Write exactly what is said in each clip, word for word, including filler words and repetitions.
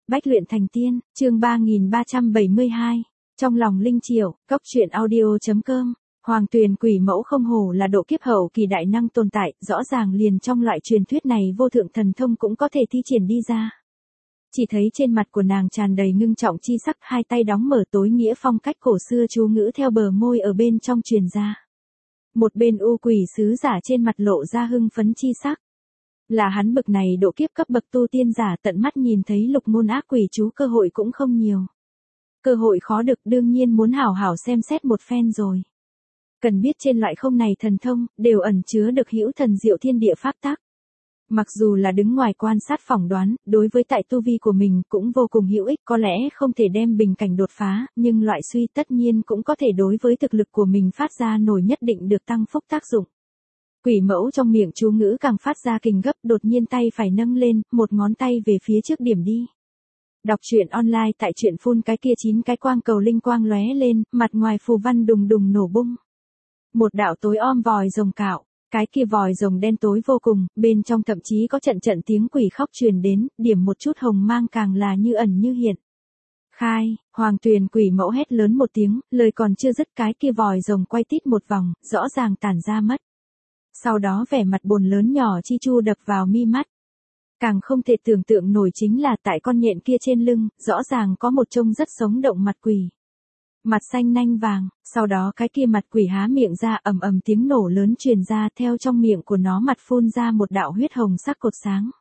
Bách luyện thành tiên, chương ba nghìn ba trăm bảy mươi hai. Trong lòng Linh Triệu, Cốc truyện audio.com. Hoàng Tuyền quỷ mẫu không hổ là độ kiếp hậu kỳ đại năng tồn tại, rõ ràng liền trong loại truyền thuyết này vô thượng thần thông cũng có thể thi triển đi ra. Chỉ thấy trên mặt của nàng tràn đầy ngưng trọng chi sắc, hai tay đóng mở tối nghĩa phong cách cổ xưa chú ngữ theo bờ môi ở bên trong truyền ra. Một bên u quỷ sứ giả trên mặt lộ ra hưng phấn chi sắc. Là hắn bực này độ kiếp cấp bậc tu tiên giả tận mắt nhìn thấy lục môn ác quỷ chú cơ hội cũng không nhiều. Cơ hội khó được đương nhiên muốn hảo hảo xem xét một phen rồi. Cần biết trên loại không này thần thông, đều ẩn chứa được hữu thần diệu thiên địa pháp tắc. Mặc dù là đứng ngoài quan sát phỏng đoán, đối với tại tu vi của mình cũng vô cùng hữu ích, có lẽ không thể đem bình cảnh đột phá, nhưng loại suy tất nhiên cũng có thể đối với thực lực của mình phát ra nổi nhất định được tăng phúc tác dụng. Quỷ mẫu trong miệng chú ngữ càng phát ra kình gấp, đột nhiên tay phải nâng lên, một ngón tay về phía trước điểm đi. Đọc truyện online tại truyện phun cái kia chín cái quang cầu linh quang lóe lên, mặt ngoài phù văn đùng đùng nổ bung. Một đạo tối om vòi rồng cạo, cái kia vòi rồng đen tối vô cùng, bên trong thậm chí có trận trận tiếng quỷ khóc truyền đến, điểm một chút hồng mang càng là như ẩn như hiện. Khai, Hoàng Tuyền quỷ mẫu hét lớn một tiếng, lời còn chưa dứt cái kia vòi rồng quay tít một vòng, rõ ràng tản ra mất. Sau đó vẻ mặt buồn lớn nhỏ chi chu đập vào mi mắt. Càng không thể tưởng tượng nổi chính là tại con nhện kia trên lưng, rõ ràng có một trông rất sống động mặt quỷ. Mặt xanh nanh vàng, sau đó cái kia mặt quỷ há miệng ra, ầm ầm tiếng nổ lớn truyền ra, theo trong miệng của nó mặt phun ra một đạo huyết hồng sắc cột sáng.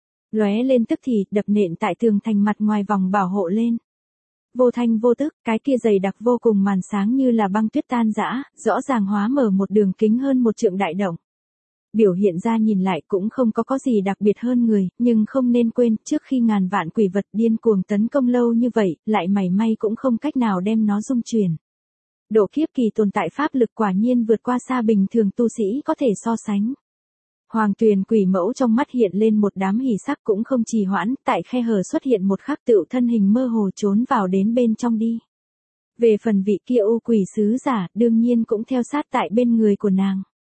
Lóe lên tức thì, đập nện tại tường thành mặt ngoài vòng bảo hộ lên. Vô thanh vô tức, cái kia dày đặc vô cùng màn sáng như là băng tuyết tan rã, rõ ràng hóa mở một đường kính hơn một trượng đại động. Biểu hiện ra nhìn lại cũng không có có gì đặc biệt hơn người, nhưng không nên quên, trước khi ngàn vạn quỷ vật điên cuồng tấn công lâu như vậy, lại mảy may cũng không cách nào đem nó dung chuyển. Độ kiếp kỳ tồn tại pháp lực quả nhiên vượt qua xa bình thường tu sĩ có thể so sánh. Hoàng Tuyền quỷ mẫu trong mắt hiện lên một đám hỉ sắc cũng không trì hoãn, tại khe hở xuất hiện một khắc tựu thân hình mơ hồ trốn vào đến bên trong đi. Về phần vị kia u quỷ sứ giả, đương nhiên cũng theo sát tại bên người của nàng.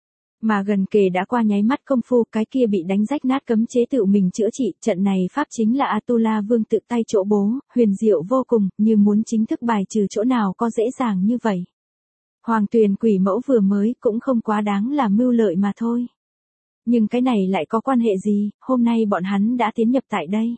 Mà gần kề đã qua nháy mắt công phu, cái kia bị đánh rách nát cấm chế tự mình chữa trị, trận này pháp chính là Atula Vương tự tay chỗ bố, huyền diệu vô cùng, như muốn chính thức bài trừ chỗ nào có dễ dàng như vậy. Hoàng Tuyền quỷ mẫu vừa mới cũng không quá đáng là mưu lợi mà thôi. Nhưng cái này lại có quan hệ gì, hôm nay bọn hắn đã tiến nhập tại đây.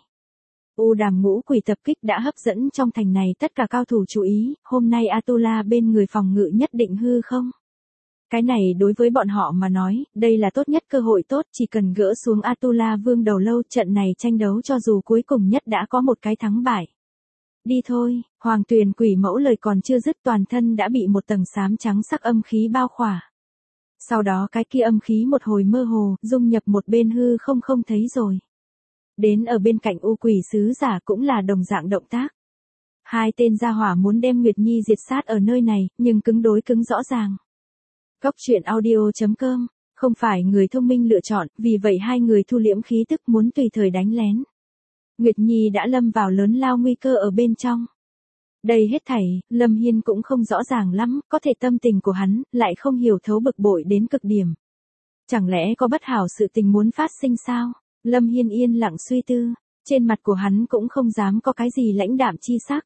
U đàm ngũ quỷ tập kích đã hấp dẫn trong thành này tất cả cao thủ chú ý, hôm nay Atula bên người phòng ngự nhất định hư không? Cái này đối với bọn họ mà nói, đây là tốt nhất cơ hội tốt, chỉ cần gỡ xuống Atula Vương đầu lâu, trận này tranh đấu cho dù cuối cùng nhất đã có một cái thắng bại. Đi thôi, Hoàng Tuyền quỷ mẫu lời còn chưa dứt, toàn thân đã bị một tầng xám trắng sắc âm khí bao khỏa. Sau đó cái kia âm khí một hồi mơ hồ, dung nhập một bên hư không không thấy rồi. Đến ở bên cạnh u quỷ sứ giả cũng là đồng dạng động tác. Hai tên gia hỏa muốn đem Nguyệt Nhi diệt sát ở nơi này, nhưng cứng đối cứng rõ ràng. Cốc truyện audio.com, không phải người thông minh lựa chọn, vì vậy hai người thu liễm khí tức muốn tùy thời đánh lén. Nguyệt Nhi đã lâm vào lớn lao nguy cơ ở bên trong. Đây hết thảy, Lâm Hiên cũng không rõ ràng lắm, có thể tâm tình của hắn, lại không hiểu thấu bực bội đến cực điểm. Chẳng lẽ có bất hảo sự tình muốn phát sinh sao? Lâm Hiên yên lặng suy tư, trên mặt của hắn cũng không dám có cái gì lãnh đạm chi sắc.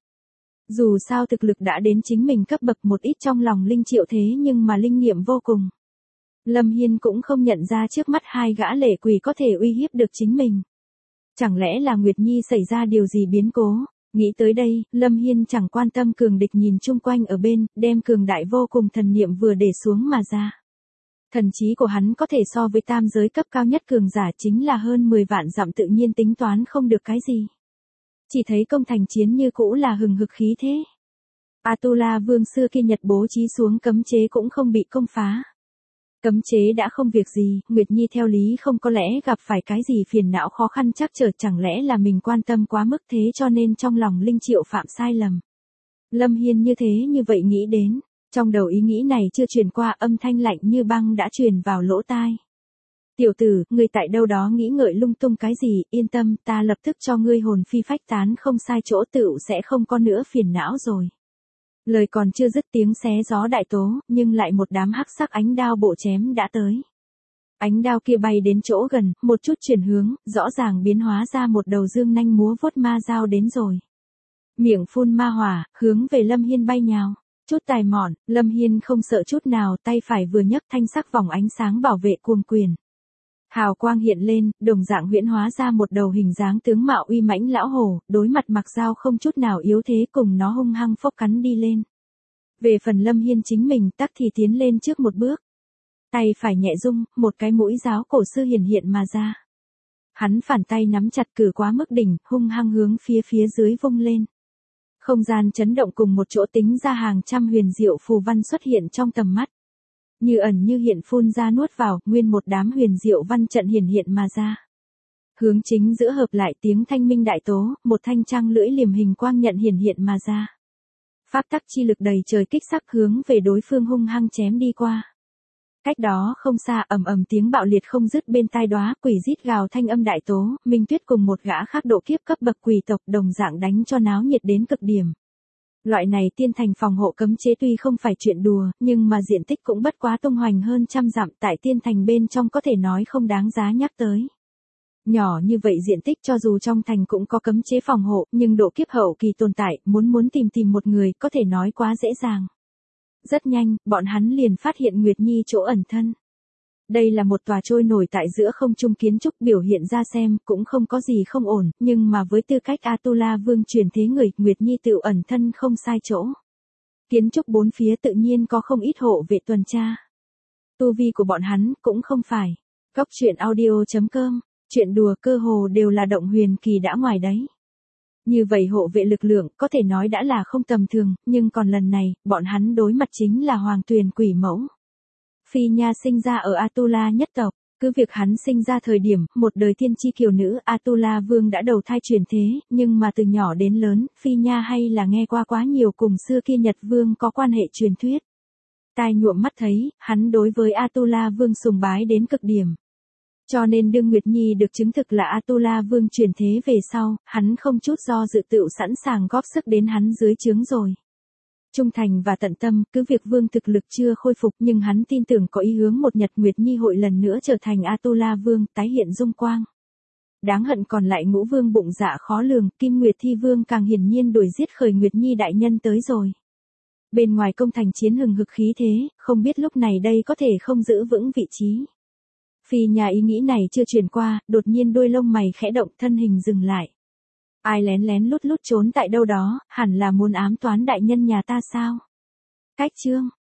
Dù sao thực lực đã đến chính mình cấp bậc một ít trong lòng Linh Triệu thế nhưng mà linh nghiệm vô cùng. Lâm Hiên cũng không nhận ra trước mắt hai gã lệ quỷ có thể uy hiếp được chính mình. Chẳng lẽ là Nguyệt Nhi xảy ra điều gì biến cố? Nghĩ tới đây, Lâm Hiên chẳng quan tâm cường địch nhìn chung quanh ở bên, đem cường đại vô cùng thần niệm vừa để xuống mà ra. Thần trí của hắn có thể so với tam giới cấp cao nhất cường giả, chính là hơn mười vạn dặm, tự nhiên tính toán không được cái gì. Chỉ thấy công thành chiến như cũ là hừng hực khí thế. Atula Vương xưa kia nhật bố trí xuống cấm chế cũng không bị công phá. Cấm chế đã không việc gì, Nguyệt Nhi theo lý không có lẽ gặp phải cái gì phiền não khó khăn chắc trở, chẳng lẽ là mình quan tâm quá mức thế cho nên trong lòng Linh Triệu phạm sai lầm. Lâm Hiên như thế như vậy nghĩ đến, trong đầu ý nghĩ này chưa truyền qua, âm thanh lạnh như băng đã truyền vào lỗ tai. Tiểu tử, ngươi tại đâu đó nghĩ ngợi lung tung cái gì, yên tâm, ta lập tức cho ngươi hồn phi phách tán, không sai chỗ tựu sẽ không có nữa phiền não rồi. Lời còn chưa dứt tiếng xé gió đại tố, nhưng lại một đám hắc sắc ánh đao bộ chém đã tới. Ánh đao kia bay đến chỗ gần, một chút chuyển hướng, rõ ràng biến hóa ra một đầu dương nanh múa vuốt ma dao đến rồi. Miệng phun ma hỏa, hướng về Lâm Hiên bay nhào. Chút tài mọn, Lâm Hiên không sợ chút nào, tay phải vừa nhấc thanh sắc vòng ánh sáng bảo vệ cuồng quyền. Hào quang hiện lên, đồng dạng huyễn hóa ra một đầu hình dáng tướng mạo uy mãnh lão hổ, đối mặt mặc dao không chút nào yếu thế cùng nó hung hăng phốc cắn đi lên. Về phần Lâm Hiên chính mình tắc thì tiến lên trước một bước. Tay phải nhẹ rung, một cái mũi giáo cổ sư hiển hiện mà ra. Hắn phản tay nắm chặt cử quá mức đỉnh, hung hăng hướng phía phía dưới vung lên. Không gian chấn động cùng một chỗ tính ra hàng trăm huyền diệu phù văn xuất hiện trong tầm mắt. Như ẩn như hiện phun ra nuốt vào, nguyên một đám huyền diệu văn trận hiển hiện mà ra. Hướng chính giữa hợp lại tiếng thanh minh đại tố, một thanh trăng lưỡi liềm hình quang nhận hiển hiện mà ra. Pháp tắc chi lực đầy trời kích sắc hướng về đối phương hung hăng chém đi qua. Cách đó không xa ầm ầm tiếng bạo liệt không dứt bên tai đóa, quỷ rít gào thanh âm đại tố, Minh Tuyết cùng một gã khác độ kiếp cấp bậc quỷ tộc đồng dạng đánh cho náo nhiệt đến cực điểm. Loại này tiên thành phòng hộ cấm chế tuy không phải chuyện đùa, nhưng mà diện tích cũng bất quá tung hoành hơn trăm dặm, tại tiên thành bên trong có thể nói không đáng giá nhắc tới. Nhỏ như vậy diện tích cho dù trong thành cũng có cấm chế phòng hộ, nhưng độ kiếp hậu kỳ tồn tại, muốn muốn tìm tìm một người có thể nói quá dễ dàng. Rất nhanh, bọn hắn liền phát hiện Nguyệt Nhi chỗ ẩn thân. Đây là một tòa trôi nổi tại giữa không trung kiến trúc, biểu hiện ra xem cũng không có gì không ổn, nhưng mà với tư cách Atula Vương truyền thế người, Nguyệt Nhi tự ẩn thân không sai chỗ. Kiến trúc bốn phía tự nhiên có không ít hộ vệ tuần tra. Tu vi của bọn hắn cũng không phải. Góc truyện audio chấm com, chuyện đùa cơ hồ đều là động huyền kỳ đã ngoài đấy. Như vậy hộ vệ lực lượng có thể nói đã là không tầm thường, nhưng còn lần này, bọn hắn đối mặt chính là Hoàng Tuyền quỷ mẫu. Phi Nha sinh ra ở Atula nhất tộc, cứ việc hắn sinh ra thời điểm, một đời thiên chi kiều nữ Atula Vương đã đầu thai truyền thế, nhưng mà từ nhỏ đến lớn, Phi Nha hay là nghe qua quá nhiều cùng xưa kia Nhật Vương có quan hệ truyền thuyết. Tai nhuộm mắt thấy, hắn đối với Atula Vương sùng bái đến cực điểm. Cho nên đương Nguyệt Nhi được chứng thực là Atula Vương truyền thế về sau, hắn không chút do dự tựu sẵn sàng góp sức đến hắn dưới trướng rồi. Trung thành và tận tâm, cứ việc Vương thực lực chưa khôi phục nhưng hắn tin tưởng có ý hướng một nhật Nguyệt Nhi hội lần nữa trở thành Atula Vương, tái hiện dung quang. Đáng hận còn lại Ngũ Vương bụng dạ khó lường, Kim Nguyệt Thi Vương càng hiển nhiên đuổi giết khởi Nguyệt Nhi đại nhân tới rồi. Bên ngoài công thành chiến hừng hực khí thế, không biết lúc này đây có thể không giữ vững vị trí. Phi Nha ý nghĩ này chưa truyền qua, đột nhiên đôi lông mày khẽ động, thân hình dừng lại. Ai lén lén lút lút trốn tại đâu đó, hẳn là muốn ám toán đại nhân nhà ta sao? Cách chương,